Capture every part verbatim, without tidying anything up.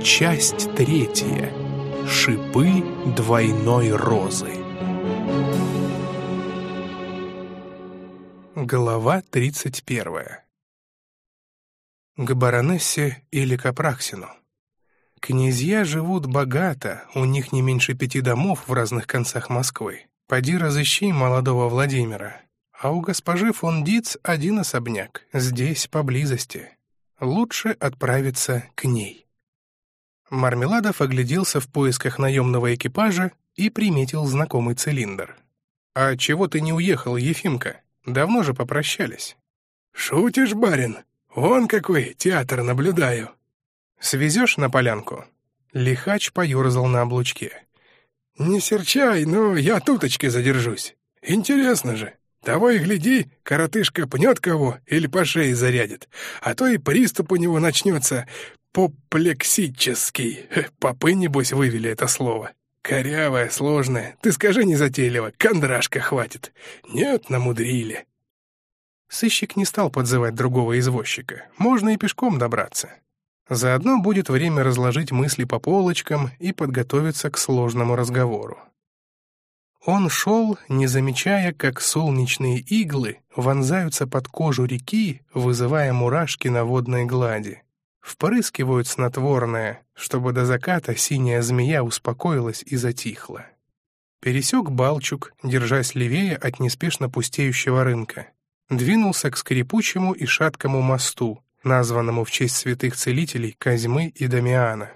Часть третья. Шипы двойной розы. Глава тридцать первая. К баронессе или к Апраксину. Князья живут богато, у них не меньше пяти домов в разных концах Москвы. Поди разыщи молодого Владимира. А у госпожи фон Диц один особняк, здесь, поблизости. Лучше отправиться к ней. Мармеладов огляделся в поисках наемного экипажа и приметил знакомый цилиндр. «А чего ты не уехал, Ефимка? Давно же попрощались». «Шутишь, барин? Вон какой театр наблюдаю». «Свезешь на полянку?» Лихач поерзал на облучке. «Не серчай, но я туточки задержусь. Интересно же. Того и гляди, коротышка пнет кого или по шее зарядит, а то и приступ у него начнется поплексический. Попы, небось, вывели это слово. Корявое, сложное. Ты скажи незатейливо, кондрашка хватит. Нет, намудрили». Сыщик не стал подзывать другого извозчика. Можно и пешком добраться. Заодно будет время разложить мысли по полочкам и подготовиться к сложному разговору. Он шел, не замечая, как солнечные иглы вонзаются под кожу реки, вызывая мурашки на водной глади. Впрыскивают снотворное, чтобы до заката синяя змея успокоилась и затихла. Пересек Балчук, держась левее от неспешно пустеющего рынка. Двинулся к скрипучему и шаткому мосту, названному в честь святых целителей Козьмы и Дамиана.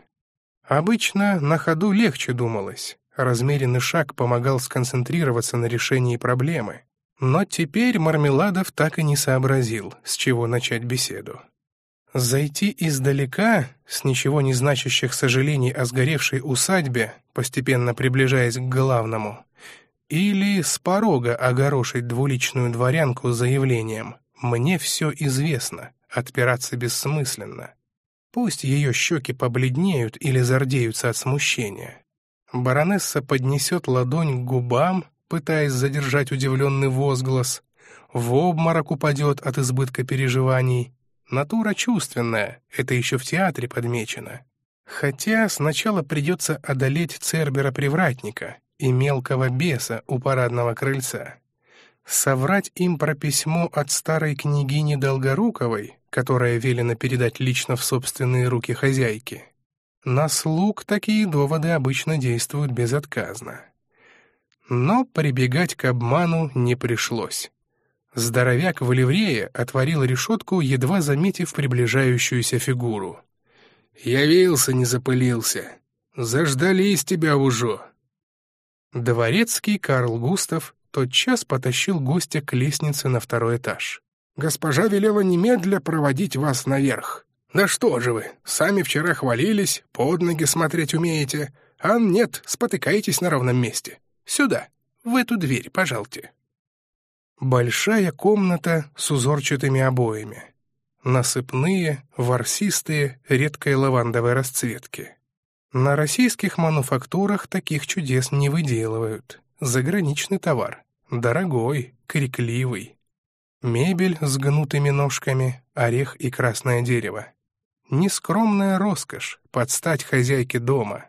Обычно на ходу легче думалось. Размеренный шаг помогал сконцентрироваться на решении проблемы. Но теперь Мармеладов так и не сообразил, с чего начать беседу. Зайти издалека, с ничего не значащих сожалений о сгоревшей усадьбе, постепенно приближаясь к главному, или с порога огорошить двуличную дворянку заявлением «Мне все известно, отпираться бессмысленно». Пусть ее щеки побледнеют или зардеются от смущения. Баронесса поднесет ладонь к губам, пытаясь задержать удивленный возглас, в обморок упадет от избытка переживаний. Натура чувственная, это еще в театре подмечено. Хотя сначала придется одолеть Цербера-привратника и мелкого беса у парадного крыльца. Соврать им про письмо от старой княгини Долгоруковой, которое велено передать лично в собственные руки хозяйки. На слуг такие доводы обычно действуют безотказно. Но прибегать к обману не пришлось. Здоровяк в ливрее отворил решетку, едва заметив приближающуюся фигуру. «Явился, не запылился. Заждались тебя уже». Дворецкий Карл Густав тотчас потащил гостя к лестнице на второй этаж. «Госпожа велела немедля проводить вас наверх. Да что же вы, сами вчера хвалились, под ноги смотреть умеете, а нет, спотыкаетесь на ровном месте. Сюда, в эту дверь, пожалуйте». Большая комната с узорчатыми обоями. Насыпные, ворсистые, редкой лавандовой расцветки. На российских мануфактурах таких чудес не выделывают. Заграничный товар. Дорогой, крикливый. Мебель с гнутыми ножками, орех и красное дерево. Нескромная роскошь, под стать хозяйке дома.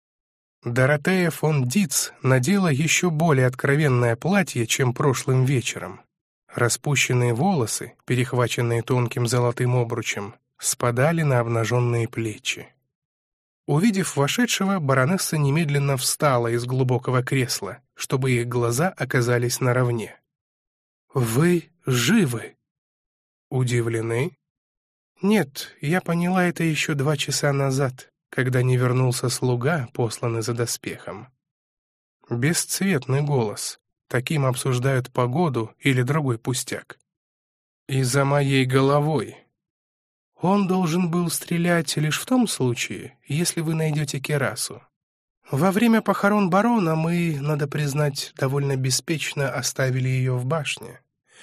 Доротея фон Диц надела еще более откровенное платье, чем прошлым вечером. Распущенные волосы, перехваченные тонким золотым обручем, спадали на обнаженные плечи. Увидев вошедшего, баронесса немедленно встала из глубокого кресла, чтобы их глаза оказались наравне. «Вы живы?» «Удивлены?» «Нет, я поняла это еще два часа назад, когда не вернулся слуга, посланный за доспехом». Бесцветный голос. Таким обсуждают погоду или другой пустяк. «И за моей головой». «Он должен был стрелять лишь в том случае, если вы найдете кирасу. Во время похорон барона мы, надо признать, довольно беспечно оставили ее в башне.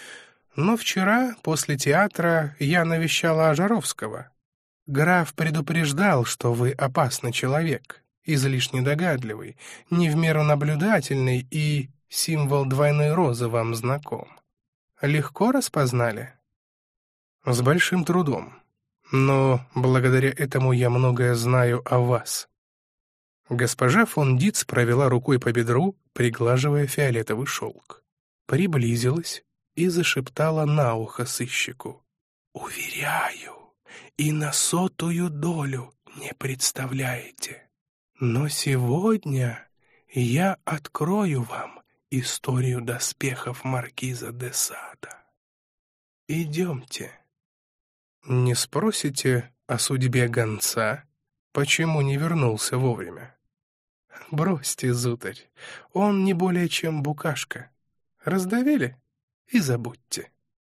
Но вчера, после театра, я навещала Ожаровского. Граф предупреждал, что вы опасный человек, излишне догадливый, не в меру наблюдательный, и символ двойной розы вам знаком. Легко распознали?» «С большим трудом. но благодаря этому я многое знаю о вас». Госпожа фон Диц провела рукой по бедру, приглаживая фиолетовый шелк. Приблизилась и зашептала на ухо сыщику. «Уверяю, и на сотую долю не представляете. Но сегодня я открою вам историю доспехов маркиза де Сада. Идемте». «Не спросите о судьбе гонца, почему не вернулся вовремя?» «Бросьте, зутарь, он не более чем букашка. Раздавили и забудьте».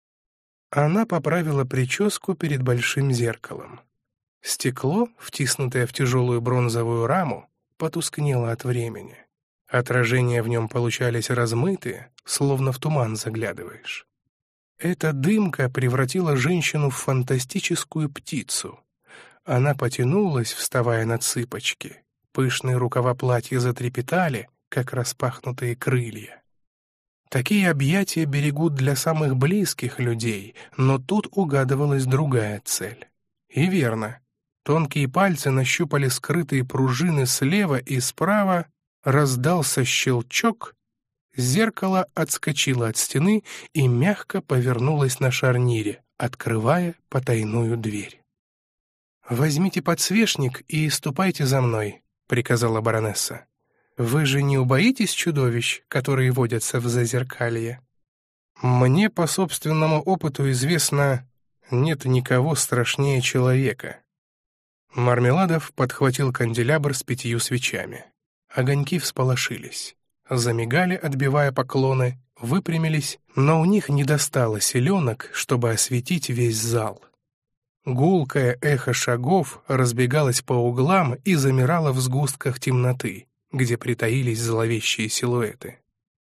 Она поправила прическу перед большим зеркалом. Стекло, втиснутое в тяжелую бронзовую раму, потускнело от времени. Отражения в нем получались размытые, словно в туман заглядываешь. Эта дымка превратила женщину в фантастическую птицу. Она потянулась, вставая на цыпочки. Пышные рукава платья затрепетали, как распахнутые крылья. Такие объятия берегут для самых близких людей, но тут угадывалась другая цель. И верно. Тонкие пальцы нащупали скрытые пружины слева и справа, раздался щелчок, зеркало отскочило от стены и мягко повернулось на шарнире, открывая потайную дверь. «Возьмите подсвечник и ступайте за мной», — приказала баронесса. «Вы же не убоитесь чудовищ, которые водятся в зазеркалье?» «Мне по собственному опыту известно, нет никого страшнее человека». Мармеладов подхватил канделябр с пятью свечами. Огоньки всполошились, замигали, отбивая поклоны, выпрямились, но у них не достало селенок, чтобы осветить весь зал. Гулкое эхо шагов разбегалось по углам и замирало в сгустках темноты, где притаились зловещие силуэты.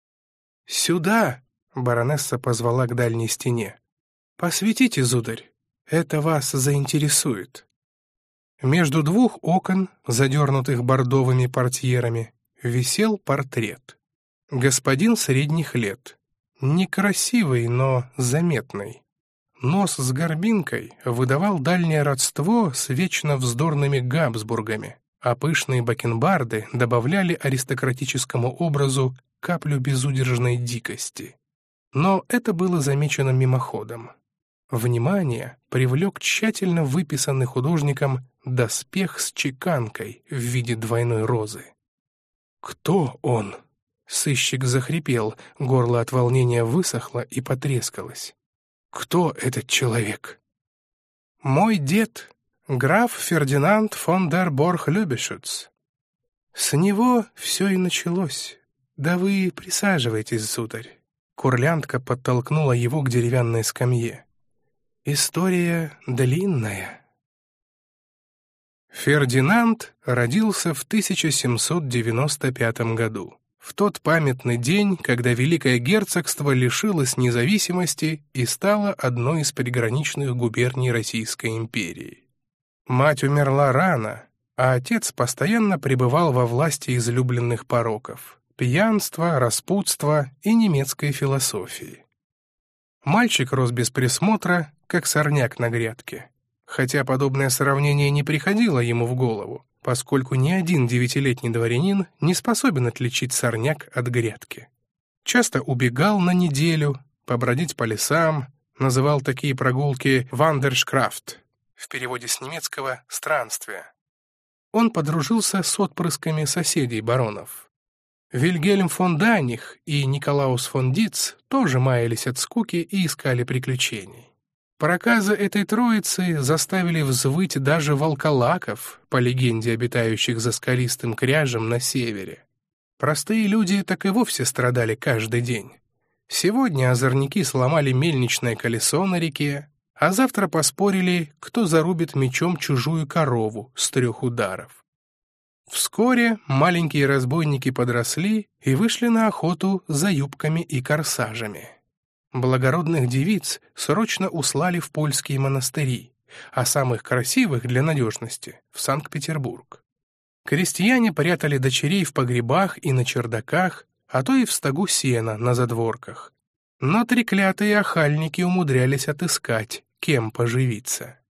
«Сюда!» — баронесса позвала к дальней стене. «Посветите, зударь, это вас заинтересует». Между двух окон, задернутых бордовыми портьерами, висел портрет. Господин средних лет. Некрасивый, но заметный. Нос с горбинкой выдавал дальнее родство с вечно вздорными Габсбургами, а пышные бакенбарды добавляли аристократическому образу каплю безудержной дикости. Но это было замечено мимоходом. Внимание привлек тщательно выписанный художником доспех с чеканкой в виде двойной розы. «Кто он?» Сыщик захрипел, горло от волнения высохло и потрескалось. «Кто этот человек?» «Мой дед, граф Фердинанд фон дер Борх-Любешюц. С него все и началось. Да вы присаживайтесь, сударь». Курлянтка подтолкнула его к деревянной скамье. «История длинная». Фердинанд родился в тысяча семьсот девяносто пятом году, в тот памятный день, когда Великое Герцогство лишилось независимости и стало одной из приграничных губерний Российской империи. Мать умерла рано, а отец постоянно пребывал во власти излюбленных пороков — пьянства, распутства и немецкой философии. Мальчик рос без присмотра, как сорняк на грядке. Хотя подобное сравнение не приходило ему в голову, поскольку ни один девятилетний дворянин не способен отличить сорняк от грядки. Часто убегал на неделю, побродить по лесам, называл такие прогулки «вандершкрафт», в переводе с немецкого «странствие». Он подружился с отпрысками соседей баронов. Вильгельм фон Даних и Николаус фон Диц тоже маялись от скуки и искали приключений. Проказы этой троицы заставили взвыть даже волколаков, по легенде обитающих за скалистым кряжем на севере. Простые люди так и вовсе страдали каждый день. Сегодня озорники сломали мельничное колесо на реке, а завтра поспорили, кто зарубит мечом чужую корову с трех ударов. Вскоре маленькие разбойники подросли и вышли на охоту за юбками и корсажами. Благородных девиц срочно услали в польские монастыри, а самых красивых для надежности — в Санкт-Петербург. Крестьяне прятали дочерей в погребах и на чердаках, а то и в стогу сена на задворках. Но треклятые охальники умудрялись отыскать, кем поживиться.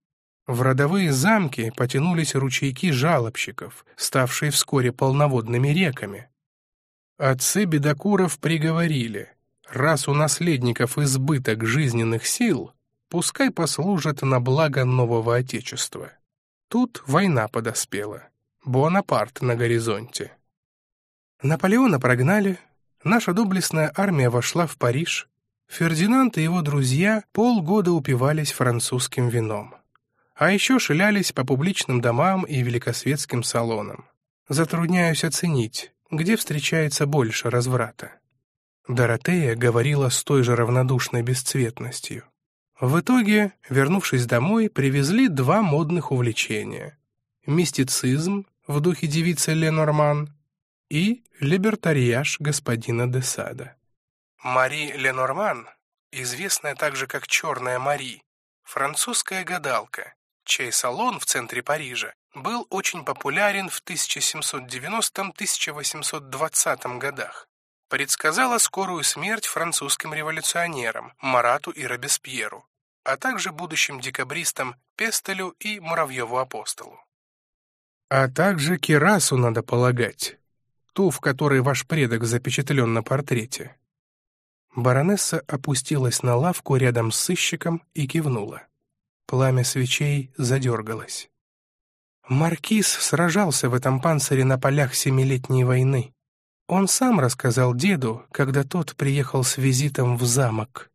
В родовые замки потянулись ручейки жалобщиков, ставшие вскоре полноводными реками. Отцы бедокуров приговорили: раз у наследников избыток жизненных сил, пускай послужат на благо нового отечества. Тут война подоспела. Бонапарт на горизонте. Наполеона прогнали, наша доблестная армия вошла в Париж. Фердинанд и его друзья полгода упивались французским вином. А еще шлялись по публичным домам и великосветским салонам. Затрудняюсь оценить, где встречается больше разврата. Доротея говорила с той же равнодушной бесцветностью. В итоге, вернувшись домой, привезли два модных увлечения: мистицизм в духе девицы Ленорман и либертарияж господина де Сада. Мари Ленорман, известная также как Черная Мари, французская гадалка, чей салон в центре Парижа был очень популярен в тысяча семьсот девяностом — тысяча восемьсот двадцатом годах. Предсказала скорую смерть французским революционерам Марату и Робеспьеру, а также будущим декабристам Пестелю и Муравьеву-апостолу. А также кирасу, надо полагать, ту, в которой ваш предок запечатлен на портрете. Баронесса опустилась на лавку рядом с сыщиком и кивнула. Пламя свечей задергалось. Маркиз сражался в этом панцире на полях Семилетней войны. Он сам рассказал деду, когда тот приехал с визитом в замок.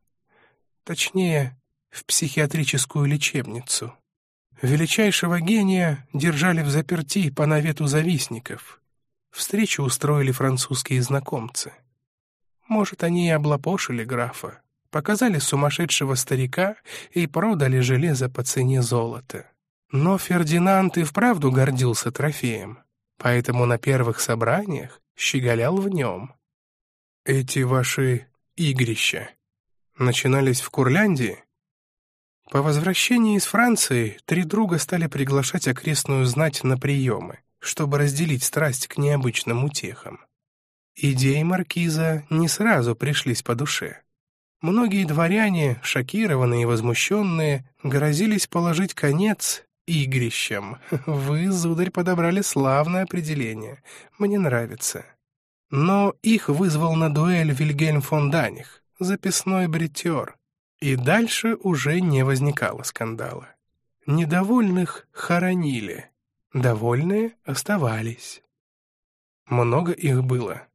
Точнее, в психиатрическую лечебницу. Величайшего гения держали взаперти по навету завистников. Встречу устроили французские знакомцы. Может, они и облапошили графа, показали сумасшедшего старика и продали железо по цене золота. Но Фердинанд и вправду гордился трофеем, поэтому на первых собраниях щеголял в нем. Эти ваши игрища начинались в Курляндии? По возвращении из Франции три друга стали приглашать окрестную знать на приемы, чтобы разделить страсть к необычным утехам. Идеи маркиза не сразу пришлись по душе. Многие дворяне, шокированные и возмущенные, грозились положить конец игрищам. Вы, сударь, подобрали славное определение. Мне нравится. Но их вызвал на дуэль Вильгельм фон Даних, записной бретер. И дальше уже не возникало скандала. Недовольных хоронили, довольные оставались. Много их было?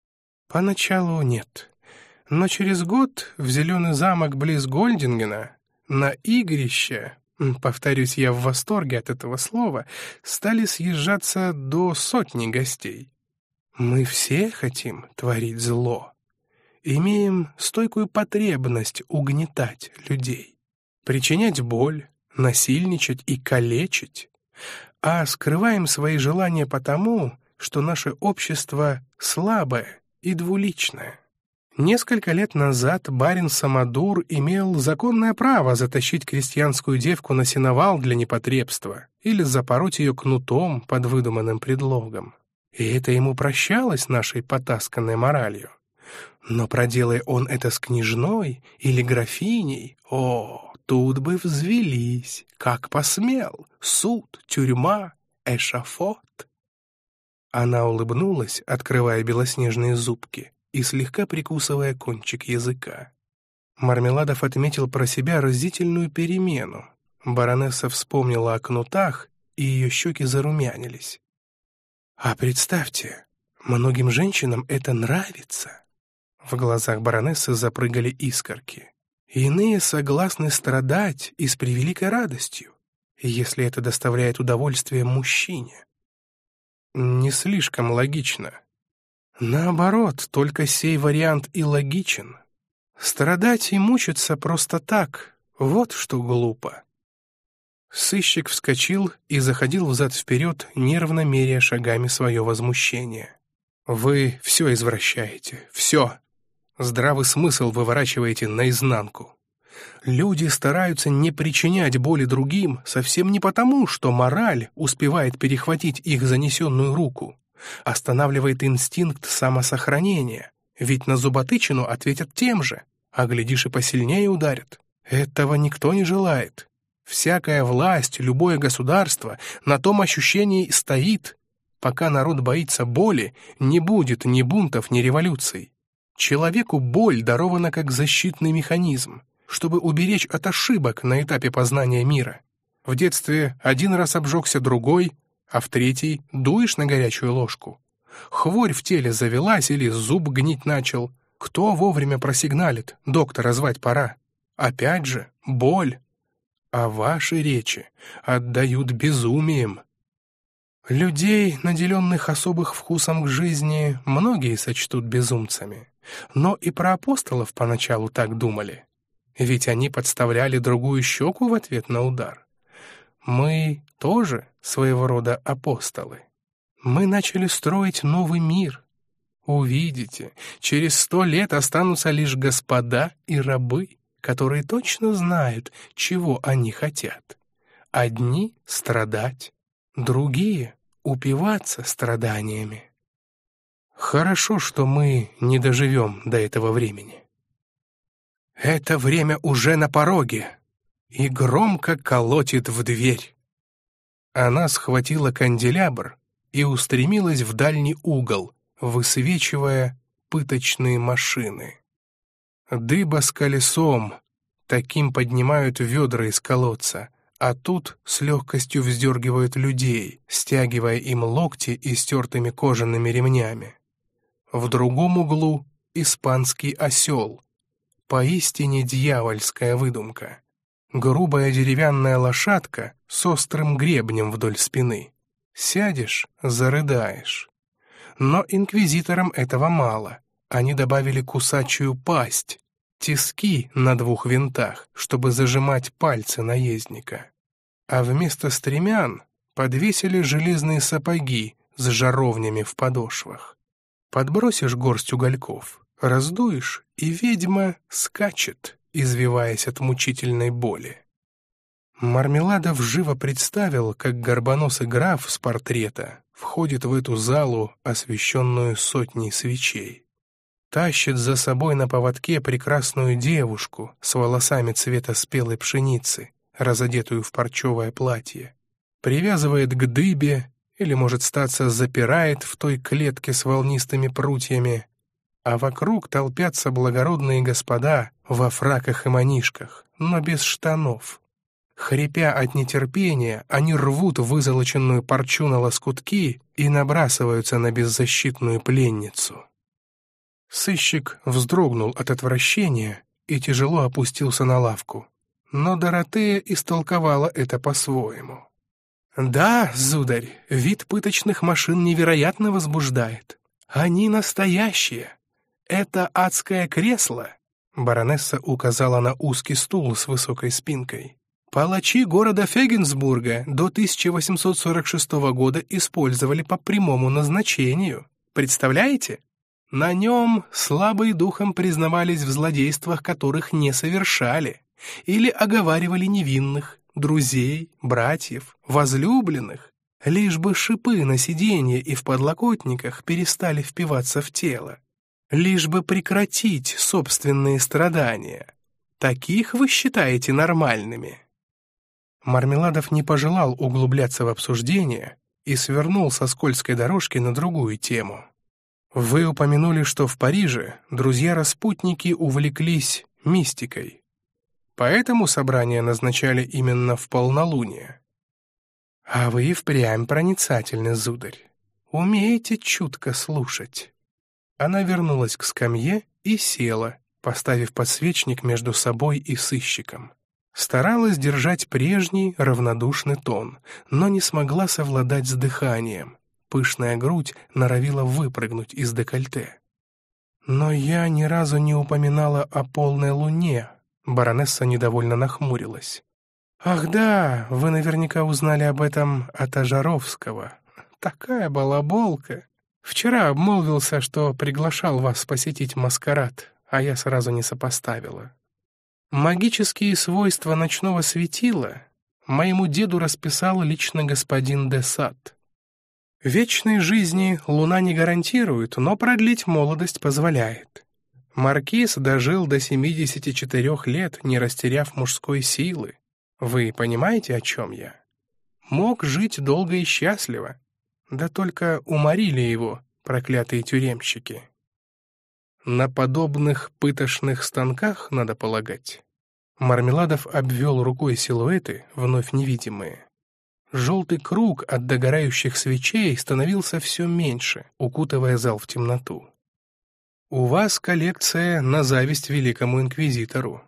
Поначалу нет. Но через год в Зеленый замок близ Гольдингена на игрище, повторюсь, я в восторге от этого слова, стали съезжаться до сотни гостей. Мы все хотим творить зло. Имеем стойкую потребность угнетать людей, причинять боль, насильничать и калечить, а скрываем свои желания потому, что наше общество слабое и двуличное. Несколько лет назад барин Самодур имел законное право затащить крестьянскую девку на сеновал для непотребства или запороть ее кнутом под выдуманным предлогом. И это ему прощалось нашей потасканной моралью. Но проделая он это с княжной или графиней, о, тут бы взвелись, как посмел, суд, тюрьма, эшафот. Она улыбнулась, открывая белоснежные зубки и слегка прикусывая кончик языка. Мармеладов отметил про себя разительную перемену. Баронесса вспомнила о кнутах, и ее щеки зарумянились. «А представьте, многим женщинам это нравится». В глазах баронессы запрыгали искорки. Иные согласны страдать и с превеликой радостью, если это доставляет удовольствие мужчине. Не слишком логично. Наоборот, только сей вариант и логичен. Страдать и мучиться просто так, вот что глупо. Сыщик вскочил и заходил взад-вперед, нервно меряя шагами свое возмущение. «Вы все извращаете, все. Здравый смысл выворачиваете наизнанку. Люди стараются не причинять боли другим совсем не потому, что мораль успевает перехватить их занесенную руку. Останавливает инстинкт самосохранения, ведь на зуботычину ответят тем же, а глядишь и посильнее ударят. Этого никто не желает. Всякая власть, любое государство на том ощущении стоит. Пока народ боится боли, не будет ни бунтов, ни революций. Человеку боль дарована как защитный механизм, чтобы уберечь от ошибок на этапе познания мира. В детстве один раз обжегся другой, а в третий дуешь на горячую ложку. Хворь в теле завелась или зуб гнить начал. Кто вовремя просигналит? Доктора звать пора. Опять же, боль. А ваши речи отдают безумием. Людей, наделенных особых вкусом к жизни, многие сочтут безумцами. Но и про апостолов поначалу так думали. Ведь они подставляли другую щеку в ответ на удар. Мы тоже своего рода апостолы. Мы начали строить новый мир. Увидите, через сто лет останутся лишь господа и рабы, которые точно знают, чего они хотят. Одни — страдать, другие — упиваться страданиями. Хорошо, что мы не доживем до этого времени. Это время уже на пороге и громко колотит в дверь. Она схватила канделябр и устремилась в дальний угол, высвечивая пыточные машины. Дыба с колесом, таким поднимают ведра из колодца, а тут с легкостью вздергивают людей, стягивая им локти истертыми кожаными ремнями. В другом углу — испанский осел. Поистине дьявольская выдумка. Грубая деревянная лошадка с острым гребнем вдоль спины. Сядешь — зарыдаешь. Но инквизиторам этого мало. Они добавили кусачую пасть, тиски на двух винтах, чтобы зажимать пальцы наездника. А вместо стремян подвесили железные сапоги с жаровнями в подошвах. Подбросишь горсть угольков, раздуешь, и ведьма скачет, извиваясь от мучительной боли. Мармеладов живо представил, как горбоносый граф с портрета входит в эту залу, освещенную сотней свечей. Тащит за собой на поводке прекрасную девушку с волосами цвета спелой пшеницы, разодетую в парчевое платье. Привязывает к дыбе или, может статься, запирает в той клетке с волнистыми прутьями, а вокруг толпятся благородные господа во фраках и манишках, но без штанов. Хрипя от нетерпения, они рвут вызолоченную парчу на лоскутки и набрасываются на беззащитную пленницу. Сыщик вздрогнул от отвращения и тяжело опустился на лавку. Но Доротея истолковала это по-своему. «Да, сударь, вид пыточных машин невероятно возбуждает. Они настоящие. Это адское кресло», — баронесса указала на узкий стул с высокой спинкой. «Палачи города Фегенсбурга до тысяча восемьсот сорок шестого года использовали по прямому назначению. Представляете? На нем слабые духом признавались в злодействах, которых не совершали, или оговаривали невинных, друзей, братьев, возлюбленных, лишь бы шипы на сиденье и в подлокотниках перестали впиваться в тело, лишь бы прекратить собственные страдания. Таких вы считаете нормальными?» Мармеладов не пожелал углубляться в обсуждение и свернул со скользкой дорожки на другую тему. «Вы упомянули, что в Париже друзья-распутники увлеклись мистикой. Поэтому собрание назначали именно в полнолуние. А вы и впрямь проницательны, сударь. Умеете чутко слушать». Она вернулась к скамье и села, поставив подсвечник между собой и сыщиком. Старалась держать прежний равнодушный тон, но не смогла совладать с дыханием. Пышная грудь норовила выпрыгнуть из декольте. «Но я ни разу не упоминала о полной луне», — баронесса недовольно нахмурилась. «Ах да, вы наверняка узнали об этом от Ожаровского. Такая балаболка. Вчера обмолвился, что приглашал вас посетить маскарад, а я сразу не сопоставила. Магические свойства ночного светила моему деду расписал лично господин де Сад. Вечной жизни луна не гарантирует, но продлить молодость позволяет. Маркиз дожил до семидесяти четырёх лет, не растеряв мужской силы. Вы понимаете, о чем я? Мог жить долго и счастливо, да только уморили его проклятые тюремщики. На подобных пытошных станках, надо полагать. Мармеладов обвел рукой силуэты, вновь невидимые. Желтый круг от догорающих свечей становился все меньше, укутывая зал в темноту. У вас коллекция на зависть великому инквизитору.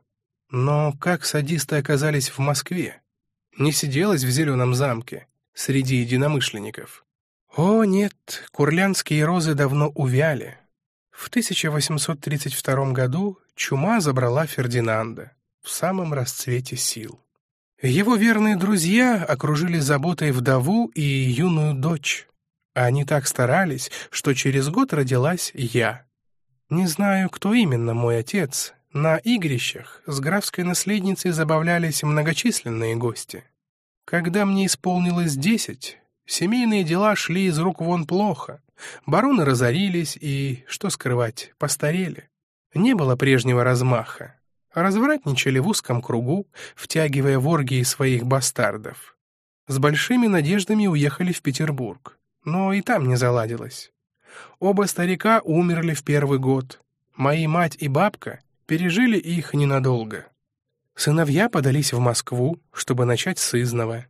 Но как садисты оказались в Москве? Не сиделось в Зеленом замке, среди единомышленников. О, нет, курляндские розы давно увяли. В тысяча восемьсот тридцать втором году чума забрала Фердинанда в самом расцвете сил. Его верные друзья окружили заботой вдову и юную дочь. Они так старались, что через год родилась я. Не знаю, кто именно мой отец. На игрищах с графской наследницей забавлялись многочисленные гости. Когда мне исполнилось десять, семейные дела шли из рук вон плохо. Бароны разорились и, что скрывать, постарели. Не было прежнего размаха. Развратничали в узком кругу, втягивая в оргии своих бастардов. С большими надеждами уехали в Петербург, но и там не заладилось. Оба старика умерли в первый год. Мои мать и бабка пережили их ненадолго. Сыновья подались в Москву, чтобы начать сызнова.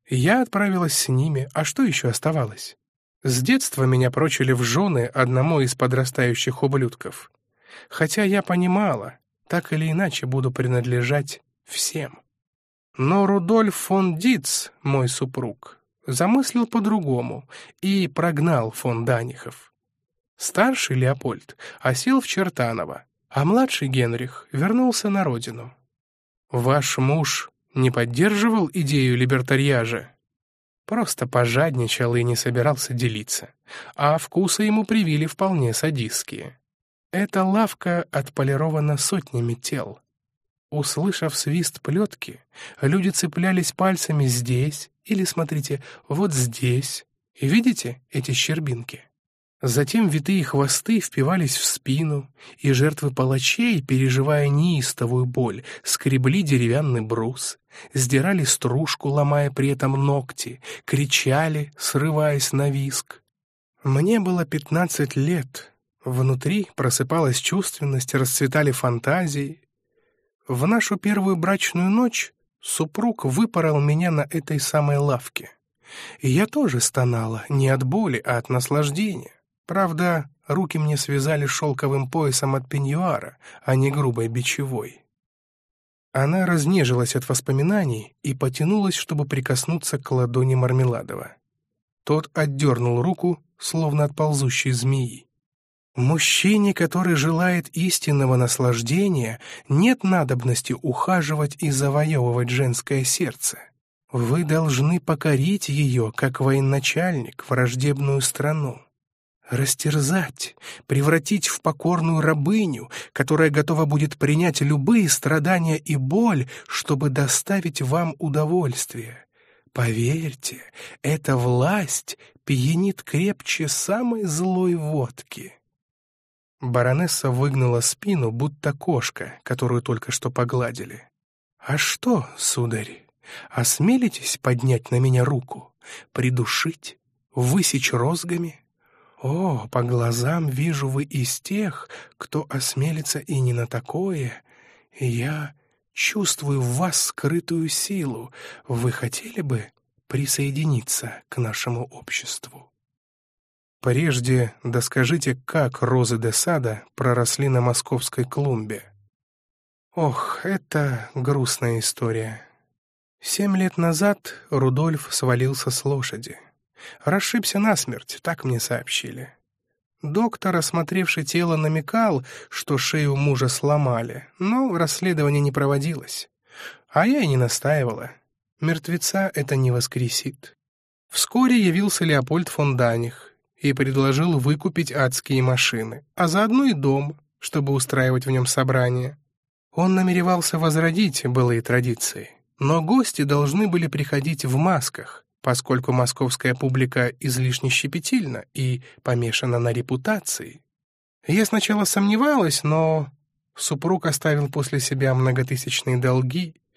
Я отправилась с ними, а что еще оставалось? С детства меня прочили в жены одному из подрастающих ублюдков. Хотя я понимала, так или иначе буду принадлежать всем. Но Рудольф фон Диц, мой супруг, замыслил по-другому и прогнал фон Данихов. Старший Леопольд осел в Чертаново, а младший Генрих вернулся на родину. Ваш муж не поддерживал идею либертарьяжа? Просто пожадничал и не собирался делиться, а вкусы ему привили вполне садистские. Эта лавка отполирована сотнями тел. Услышав свист плетки, люди цеплялись пальцами здесь или, смотрите, вот здесь. И видите эти щербинки? Затем витые хвосты впивались в спину, и жертвы палачей, переживая неистовую боль, скребли деревянный брус, сдирали стружку, ломая при этом ногти, кричали, срываясь на визг. Мне было пятнадцать лет. Внутри просыпалась чувственность, расцветали фантазии. В нашу первую брачную ночь супруг выпорол меня на этой самой лавке. И я тоже стонала, не от боли, а от наслаждения. Правда, руки мне связали шелковым поясом от пеньюара, а не грубой бичевой. Она разнежилась от воспоминаний и потянулась, чтобы прикоснуться к ладони Мармеладова. Тот отдернул руку, словно от ползущей змеи. Мужчине, который желает истинного наслаждения, нет надобности ухаживать и завоевывать женское сердце. Вы должны покорить ее, как военачальник, враждебную страну. Растерзать, превратить в покорную рабыню, которая готова будет принять любые страдания и боль, чтобы доставить вам удовольствие. Поверьте, эта власть пьянит крепче самой злой водки. Баронесса выгнула спину, будто кошка, которую только что погладили. «А что, сударь, осмелитесь поднять на меня руку, придушить, высечь розгами? О, по глазам вижу, вы из тех, кто осмелится и не на такое. Я чувствую в вас скрытую силу. Вы хотели бы присоединиться к нашему обществу?» Прежде доскажите, как розы де сада проросли на московской клумбе. Ох, это грустная история. Семь лет назад Рудольф свалился с лошади. Расшибся насмерть, так мне сообщили. Доктор, осмотревший тело, намекал, что шею мужа сломали, но расследование не проводилось. А я и не настаивала. Мертвеца это не воскресит. Вскоре явился Леопольд фон Даних и предложил выкупить адские машины, а заодно и дом, чтобы устраивать в нем собрания. Он намеревался возродить былые традиции, но гости должны были приходить в масках, поскольку московская публика излишне щепетильна и помешана на репутации. Я сначала сомневалась, но супруг оставил после себя многотысячные долги.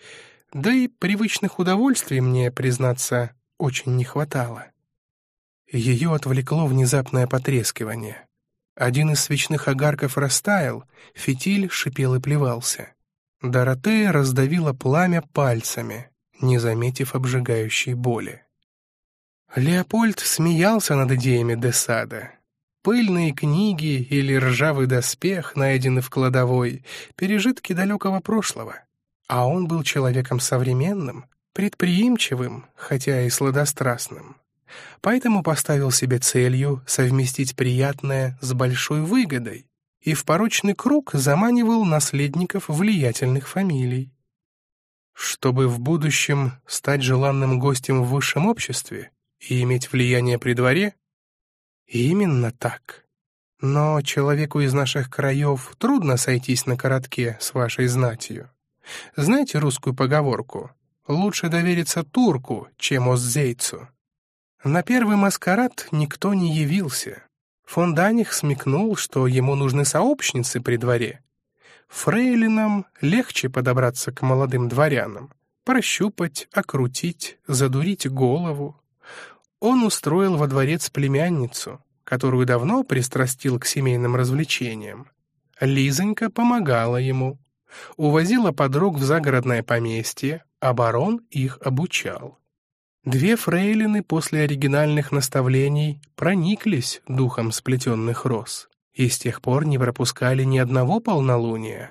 Да и привычных удовольствий мне, признаться, очень не хватало. Ее отвлекло внезапное потрескивание. Один из свечных огарков растаял, фитиль шипел и плевался. Доротея раздавила пламя пальцами, не заметив обжигающей боли. Леопольд смеялся над идеями де Сада. Пыльные книги или ржавый доспех, найденный в кладовой, пережитки далекого прошлого. А он был человеком современным, предприимчивым, хотя и сладострастным. Поэтому поставил себе целью совместить приятное с большой выгодой и в порочный круг заманивал наследников влиятельных фамилий. Чтобы в будущем стать желанным гостем в высшем обществе и иметь влияние при дворе? Именно так. Но человеку из наших краев трудно сойтись на коротке с вашей знатью. Знаете русскую поговорку «Лучше довериться турку, чем оздзейцу»? На первый маскарад никто не явился. Фон Даних смекнул, что ему нужны сообщницы при дворе. Фрейлинам легче подобраться к молодым дворянам, прощупать, окрутить, задурить голову. Он устроил во дворец племянницу, которую давно пристрастил к семейным развлечениям. Лизонька помогала ему, увозила подруг в загородное поместье, а барон их обучал. Две фрейлины после оригинальных наставлений прониклись духом сплетенных роз и с тех пор не пропускали ни одного полнолуния.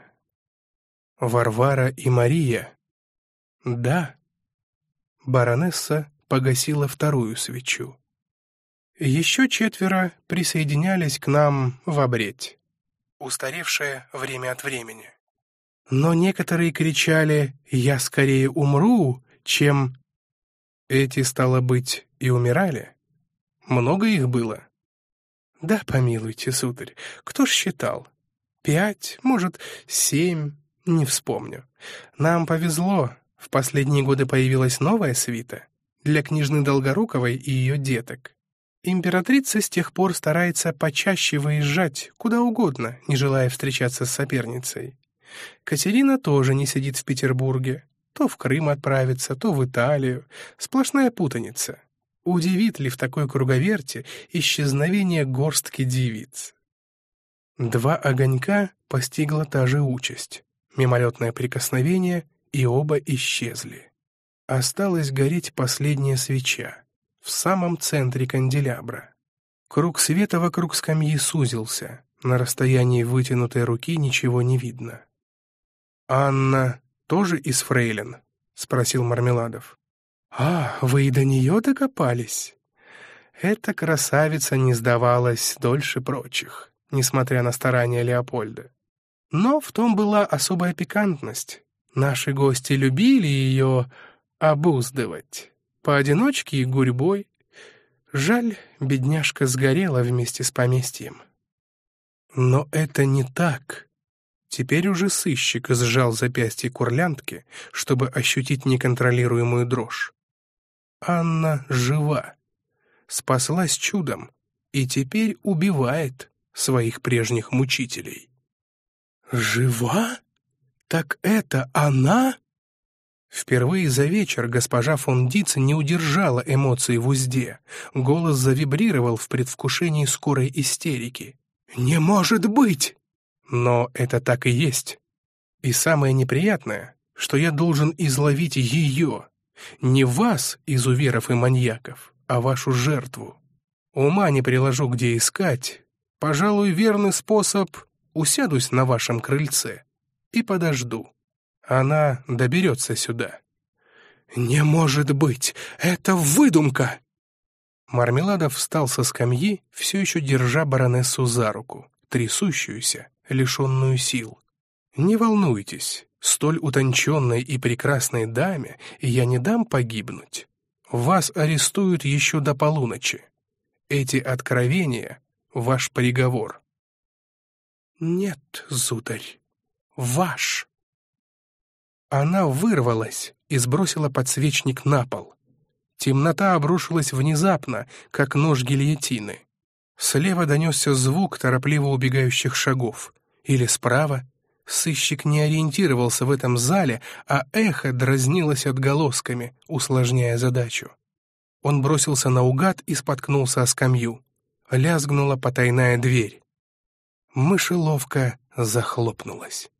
Варвара и Мария. Да. Баронесса погасила вторую свечу. Еще четверо присоединялись к нам в обреть, устаревшее время от времени. Но некоторые кричали «Я скорее умру, чем...» Эти, стало быть, и умирали? Много их было? Да, помилуйте, сударь, кто ж считал? Пять, может, семь, не вспомню. Нам повезло, в последние годы появилась новая свита для княжны Долгоруковой и ее деток. Императрица с тех пор старается почаще выезжать куда угодно, не желая встречаться с соперницей. Катерина тоже не сидит в Петербурге. То в Крым отправится, то в Италию. Сплошная путаница. Удивит ли в такой круговерти исчезновение горстки девиц? Два огонька постигла та же участь. Мимолетное прикосновение, и оба исчезли. Осталась гореть последняя свеча в самом центре канделябра. Круг света вокруг скамьи сузился. На расстоянии вытянутой руки ничего не видно. «Анна тоже из фрейлин?» — спросил Мармеладов. «А, вы и до нее докопались?» Эта красавица не сдавалась дольше прочих, несмотря на старания Леопольда. Но в том была особая пикантность. Наши гости любили ее обуздывать, поодиночке и гурьбой. Жаль, бедняжка сгорела вместе с поместьем. Но это не так. Теперь уже сыщик сжал запястье курлянтки, чтобы ощутить неконтролируемую дрожь. Анна жива, спаслась чудом и теперь убивает своих прежних мучителей. «Жива? Так это она?» Впервые за вечер госпожа фон Диц не удержала эмоций в узде. Голос завибрировал в предвкушении скорой истерики. «Не может быть!» Но это так и есть. И самое неприятное, что я должен изловить ее, не вас, изуверов и маньяков, а вашу жертву. Ума не приложу, где искать. Пожалуй, верный способ — усядусь на вашем крыльце и подожду. Она доберется сюда. «Не может быть! Это выдумка!» Мармеладов встал со скамьи, все еще держа баронессу за руку, трясущуюся, лишенную сил. «Не волнуйтесь, столь утонченной и прекрасной даме я не дам погибнуть. Вас арестуют еще до полуночи. Эти откровения — ваш приговор». «Нет, сударь, ваш». Она вырвалась и сбросила подсвечник на пол. Темнота обрушилась внезапно, как нож гильотины. Слева донесся звук торопливо убегающих шагов, или справа Сыщик не ориентировался в этом зале, а эхо дразнилось отголосками, усложняя задачу. Он бросился наугад и споткнулся о скамью. Лязгнула потайная дверь. Мышеловка захлопнулась.